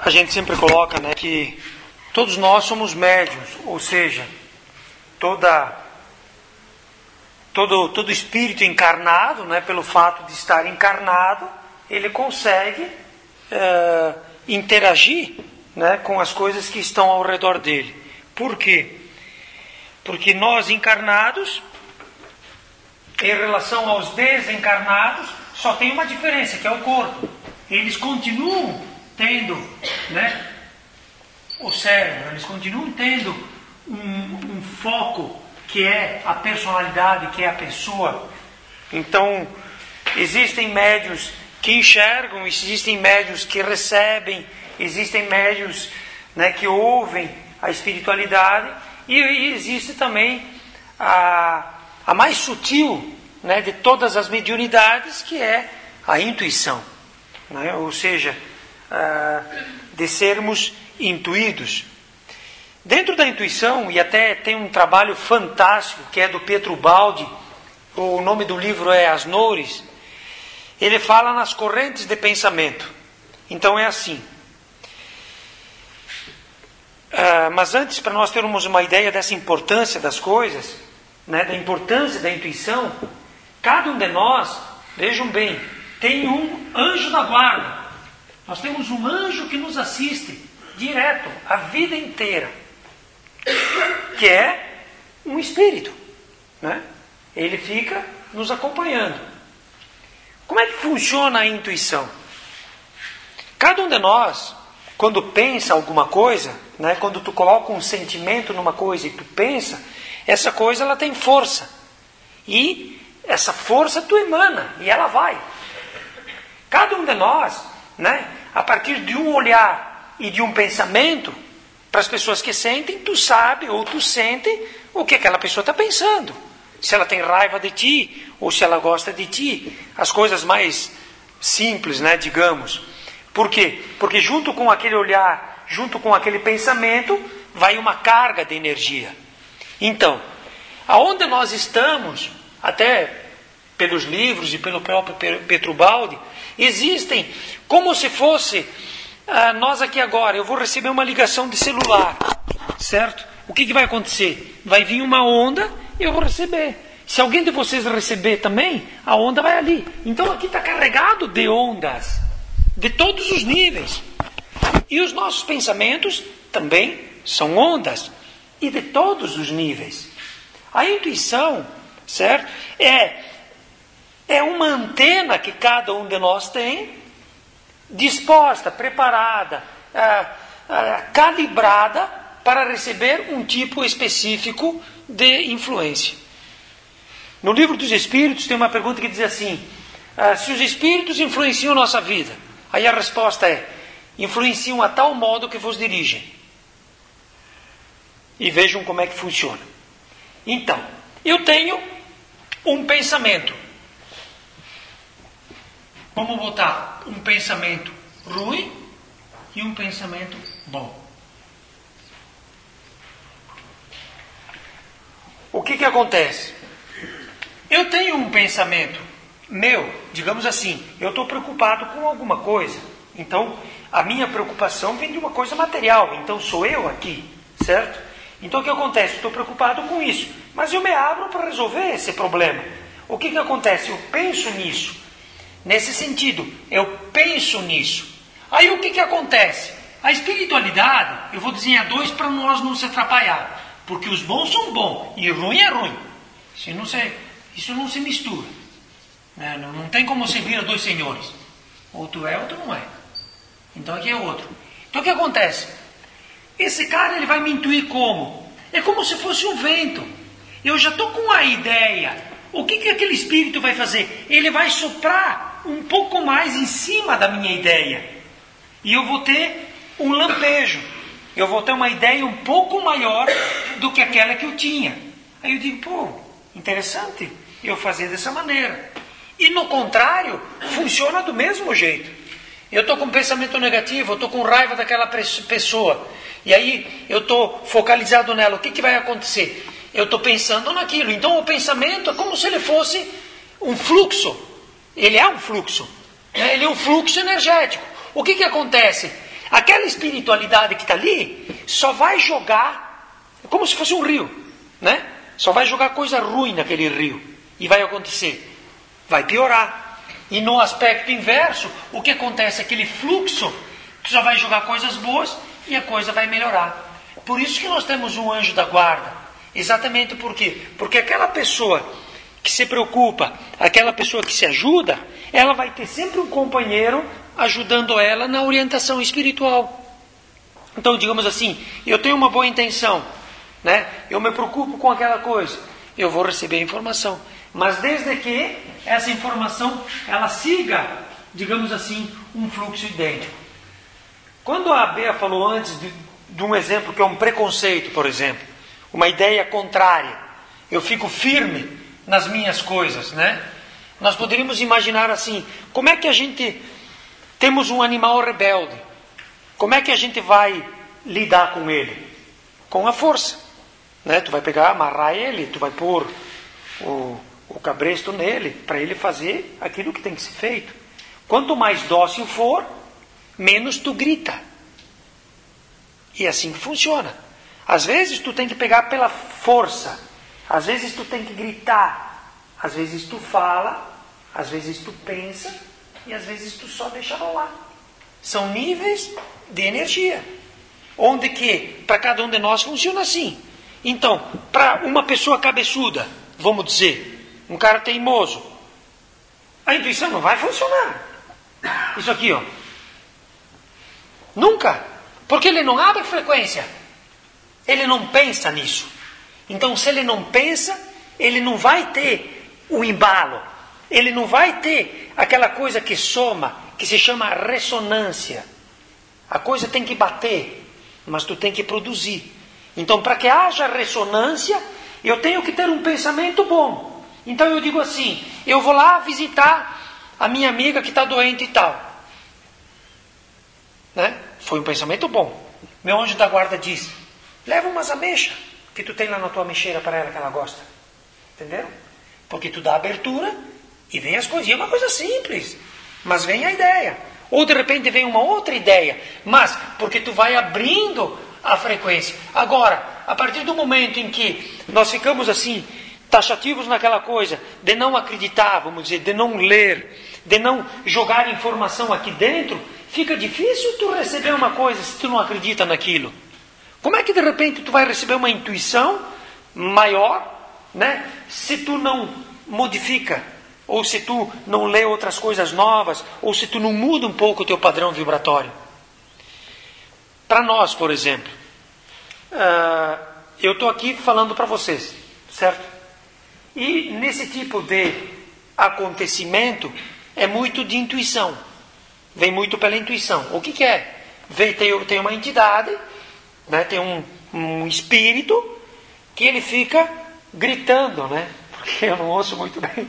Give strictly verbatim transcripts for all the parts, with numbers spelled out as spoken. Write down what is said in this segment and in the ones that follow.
a gente sempre coloca, né, que todos nós somos médiuns, ou seja, toda, todo, todo espírito encarnado, né, pelo fato de estar encarnado, ele consegue é, interagir, né, com as coisas que estão ao redor dele. Por quê? Porque nós encarnados, em relação aos desencarnados, só tem uma diferença, que é o corpo. Eles continuam tendo, né, o cérebro, eles continuam tendo um, um foco que é a personalidade, que é a pessoa. Então, existem médiuns que enxergam, existem médiuns que recebem, existem médiuns, né, que ouvem a espiritualidade, e, e existe também a, a mais sutil, né, de todas as mediunidades, que é a intuição, né? Ou seja, uh, de sermos intuídos. Dentro da intuição, e até tem um trabalho fantástico que é do Pietro Baldi, o nome do livro é As Nores, ele fala nas correntes de pensamento. Então é assim. Uh, mas antes, para nós termos uma ideia dessa importância das coisas, né, da importância da intuição, cada um de nós, vejam bem, tem um anjo da guarda. Nós temos um anjo que nos assiste direto, a vida inteira, que é um espírito, né? Ele fica nos acompanhando. Como é que funciona a intuição? Cada um de nós, quando pensa alguma coisa, né, quando tu coloca um sentimento numa coisa e tu pensa, essa coisa ela tem força. E essa força tu emana e ela vai. Cada um de nós, né, a partir de um olhar e de um pensamento, para as pessoas que sentem, tu sabe ou tu sente o que aquela pessoa está pensando. Se ela tem raiva de ti ou se ela gosta de ti. As coisas mais simples, né, digamos. Por quê? Porque junto com aquele olhar, junto com aquele pensamento, vai uma carga de energia. Então, aonde nós estamos, até pelos livros e pelo próprio Pietro Baldi, existem como se fosse ah, nós aqui agora. Eu vou receber uma ligação de celular, certo? O que, que vai acontecer? Vai vir uma onda e eu vou receber. Se alguém de vocês receber também, a onda vai ali. Então aqui está carregado de ondas, de todos os níveis. E os nossos pensamentos também são ondas, e de todos os níveis. A intuição, certo? É, é uma antena que cada um de nós tem, disposta, preparada, ah, ah, calibrada para receber um tipo específico de influência. No Livro dos Espíritos tem uma pergunta que diz assim, ah, se os espíritos influenciam nossa vida? Aí a resposta é, influenciam a tal modo que vos dirigem. E vejam como é que funciona. Então, eu tenho um pensamento. Vamos botar um pensamento ruim e um pensamento bom. O que que acontece? Eu tenho um pensamento meu, digamos assim, eu estou preocupado com alguma coisa. Então, a minha preocupação vem de uma coisa material. Então, sou eu aqui, certo? Então, o que acontece? Estou preocupado com isso. Mas eu me abro para resolver esse problema. O que que acontece? Eu penso nisso. Nesse sentido, eu penso nisso. Aí, o que que acontece? A espiritualidade, eu vou desenhar dois para nós não se atrapalhar. Porque os bons são bons e ruim é ruim. Isso não se, isso não se mistura. Não, não, não tem como se vir dois senhores. Outro é, outro não é. Então aqui é outro. Então o que acontece? Esse cara ele vai me intuir como? É como se fosse um vento. Eu já estou com a ideia. O que, que aquele espírito vai fazer? Ele vai soprar um pouco mais em cima da minha ideia. E eu vou ter um lampejo. Eu vou ter uma ideia um pouco maior do que aquela que eu tinha. Aí eu digo, pô, interessante eu fazer dessa maneira. E no contrário, funciona do mesmo jeito. Eu estou com um pensamento negativo, eu estou com raiva daquela pessoa. E aí eu estou focalizado nela. O que, que vai acontecer? Eu estou pensando naquilo. Então o pensamento é como se ele fosse um fluxo. Ele é um fluxo. Né? Ele é um fluxo energético. O que, que acontece? Aquela espiritualidade que está ali só vai jogar, é como se fosse um rio, né? Só vai jogar coisa ruim naquele rio. E vai acontecer, vai piorar. E no aspecto inverso, o que acontece? Aquele fluxo, tu só vai jogar coisas boas e a coisa vai melhorar. Por isso que nós temos um anjo da guarda. Exatamente por quê? Porque aquela pessoa que se preocupa, aquela pessoa que se ajuda, ela vai ter sempre um companheiro ajudando ela na orientação espiritual. Então, digamos assim, eu tenho uma boa intenção, né? Eu me preocupo com aquela coisa, eu vou receber a informação. Mas desde que essa informação, ela siga, digamos assim, um fluxo idêntico. Quando a Bea falou antes de, de um exemplo que é um preconceito, por exemplo, uma ideia contrária, eu fico firme nas minhas coisas, né? Nós poderíamos imaginar assim, como é que a gente, temos um animal rebelde, como é que a gente vai lidar com ele? Com a força, né? Tu vai pegar, amarrar ele, tu vai pôr o, o cabresto nele, para ele fazer aquilo que tem que ser feito. Quanto mais dócil for, menos tu grita. E é assim que funciona. Às vezes tu tem que pegar pela força, às vezes tu tem que gritar, às vezes tu fala, às vezes tu pensa e às vezes tu só deixa rolar. São níveis de energia, onde que para cada um de nós funciona assim. Então, para uma pessoa cabeçuda, vamos dizer, um cara teimoso, a intuição não vai funcionar. Isso aqui, ó. Nunca. Porque ele não abre frequência. Ele não pensa nisso. Então, se ele não pensa, ele não vai ter o embalo. Ele não vai ter aquela coisa que soma, que se chama ressonância. A coisa tem que bater, mas tu tem que produzir. Então, para que haja ressonância, eu tenho que ter um pensamento bom. Então, eu digo assim, eu vou lá visitar a minha amiga que está doente e tal. Né? Foi um pensamento bom. Meu anjo da guarda diz, leva umas ameixas que tu tem lá na tua ameixeira para ela que ela gosta. Entenderam? Porque tu dá abertura e vem as coisas. E é uma coisa simples, mas vem a ideia. Ou de repente vem uma outra ideia, mas porque tu vai abrindo a frequência. Agora, a partir do momento em que nós ficamos assim, taxativos naquela coisa, de não acreditar, vamos dizer, de não ler, de não jogar informação aqui dentro, fica difícil tu receber uma coisa se tu não acredita naquilo. Como é que de repente tu vai receber uma intuição maior, né? Se tu não modifica, ou se tu não lê outras coisas novas, ou se tu não muda um pouco o teu padrão vibratório. Para nós, por exemplo, uh, eu estou aqui falando para vocês, certo? E nesse tipo de acontecimento é muito de intuição, vem muito pela intuição. O que, que é? Vem, tem, tem uma entidade, né? Tem um, um espírito que ele fica gritando, né? Porque eu não ouço muito bem.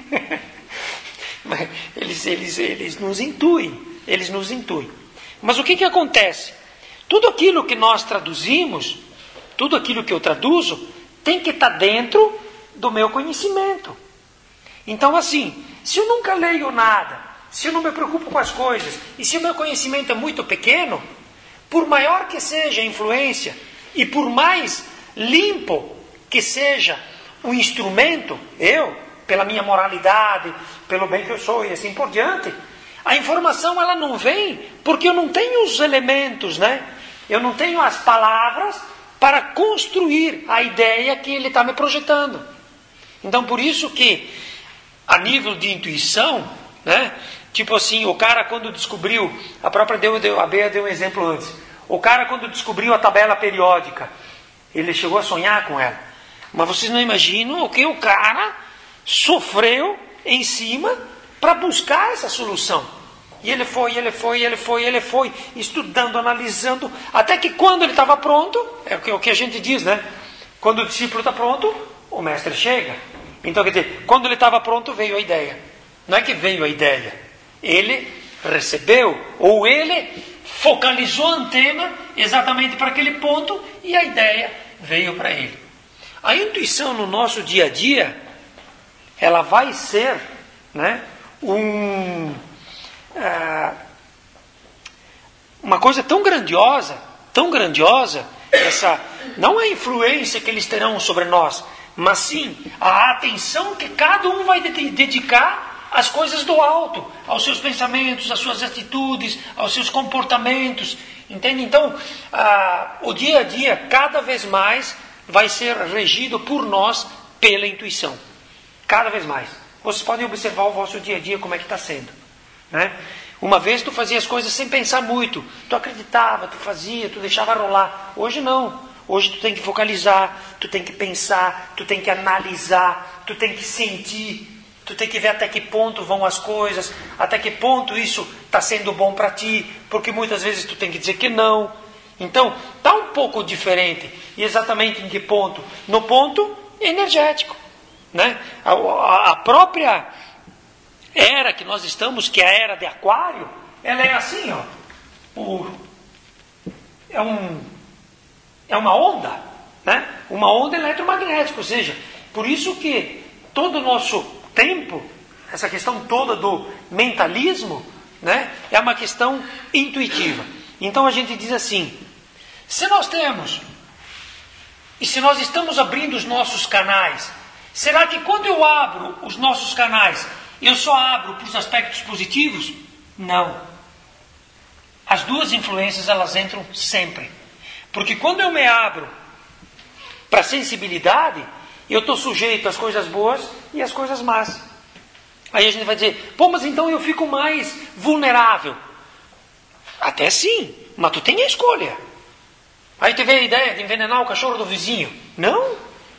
Mas eles, eles, eles nos intuem, eles nos intuem. Mas o que, que acontece? Tudo aquilo que nós traduzimos, tudo aquilo que eu traduzo, tem que estar dentro do meu conhecimento. Então assim, se eu nunca leio nada, se eu não me preocupo com as coisas, e se o meu conhecimento é muito pequeno, por maior que seja a influência, e por mais limpo que seja o instrumento, eu, pela minha moralidade, pelo bem que eu sou e assim por diante, a informação ela não vem porque eu não tenho os elementos, né? Eu não tenho as palavras para construir a ideia que ele está me projetando. Então, por isso que, a nível de intuição, né? Tipo assim, o cara quando descobriu, a própria deu, deu, a Bea deu um exemplo antes, o cara quando descobriu a tabela periódica, ele chegou a sonhar com ela. Mas vocês não imaginam o que o cara sofreu em cima para buscar essa solução. E ele foi, ele foi, ele foi, ele foi, estudando, analisando, até que quando ele estava pronto, é o que a gente diz, né? Quando o discípulo está pronto, o mestre chega. Então, quer dizer, quando ele estava pronto, veio a ideia. Não é que veio a ideia, ele recebeu, ou ele focalizou a antena exatamente para aquele ponto e a ideia veio para ele. A intuição no nosso dia a dia, ela vai ser, né, um, uh, uma coisa tão grandiosa, tão grandiosa, essa não é a influência que eles terão sobre nós, mas sim a atenção que cada um vai dedicar às coisas do alto, aos seus pensamentos, às suas atitudes, aos seus comportamentos. Entende? Então, ah, o dia a dia, cada vez mais, vai ser regido por nós pela intuição. Cada vez mais. Vocês podem observar o vosso dia a dia, como é que está sendo. Né? Uma vez tu fazia as coisas sem pensar muito. Tu acreditava, tu fazia, tu deixava rolar. Hoje não. Hoje tu tem que focalizar, tu tem que pensar, tu tem que analisar, tu tem que sentir, tu tem que ver até que ponto vão as coisas, até que ponto isso está sendo bom para ti, porque muitas vezes tu tem que dizer que não. Então, está um pouco diferente. E exatamente em que ponto? No ponto energético. Né? A, a, a própria era que nós estamos, que é a era de Aquário, ela é assim, ó. O, é um... É uma onda, né? Uma onda eletromagnética, ou seja, por isso que todo o nosso tempo, essa questão toda do mentalismo, né, é uma questão intuitiva. Então a gente diz assim, se nós temos, e se nós estamos abrindo os nossos canais, será que quando eu abro os nossos canais, eu só abro para os aspectos positivos? Não. As duas influências, elas entram sempre. Porque quando eu me abro para a sensibilidade, eu estou sujeito às coisas boas e às coisas más. Aí a gente vai dizer, pô, mas então eu fico mais vulnerável. Até sim, mas tu tem a escolha. Aí tu vê a ideia de envenenar o cachorro do vizinho. Não.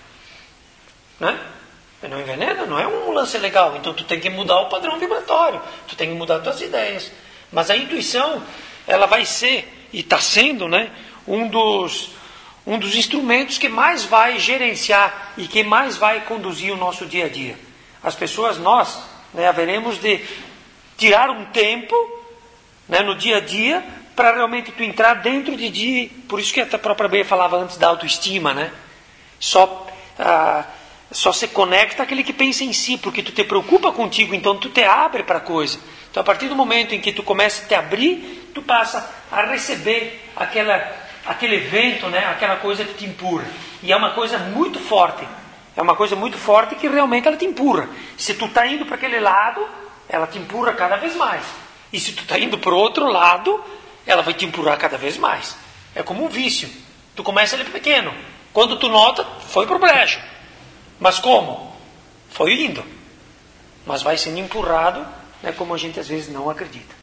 Né? Não envenena, não é um lance legal. Então tu tem que mudar o padrão vibratório. Tu tem que mudar as tuas ideias. Mas a intuição, ela vai ser, e está sendo, né? Um dos, um dos instrumentos que mais vai gerenciar e que mais vai conduzir o nosso dia a dia. As pessoas, nós, né, haveremos de tirar um tempo, né, no dia a dia para realmente tu entrar dentro de ti. Por isso que a própria Bea falava antes da autoestima, né? Só, ah, só se conecta aquele que pensa em si, porque tu te preocupa contigo, então tu te abre para a coisa. Então a partir do momento em que tu começa a te abrir, tu passa a receber aquela... aquele evento, né, aquela coisa que te empurra. E é uma coisa muito forte. É uma coisa muito forte que realmente ela te empurra. Se tu está indo para aquele lado, ela te empurra cada vez mais. E se tu está indo para o outro lado, ela vai te empurrar cada vez mais. É como um vício. Tu começa ali pequeno. Quando tu nota, foi pro brejo. Mas como? Foi indo. Mas vai sendo empurrado, né, como a gente às vezes não acredita.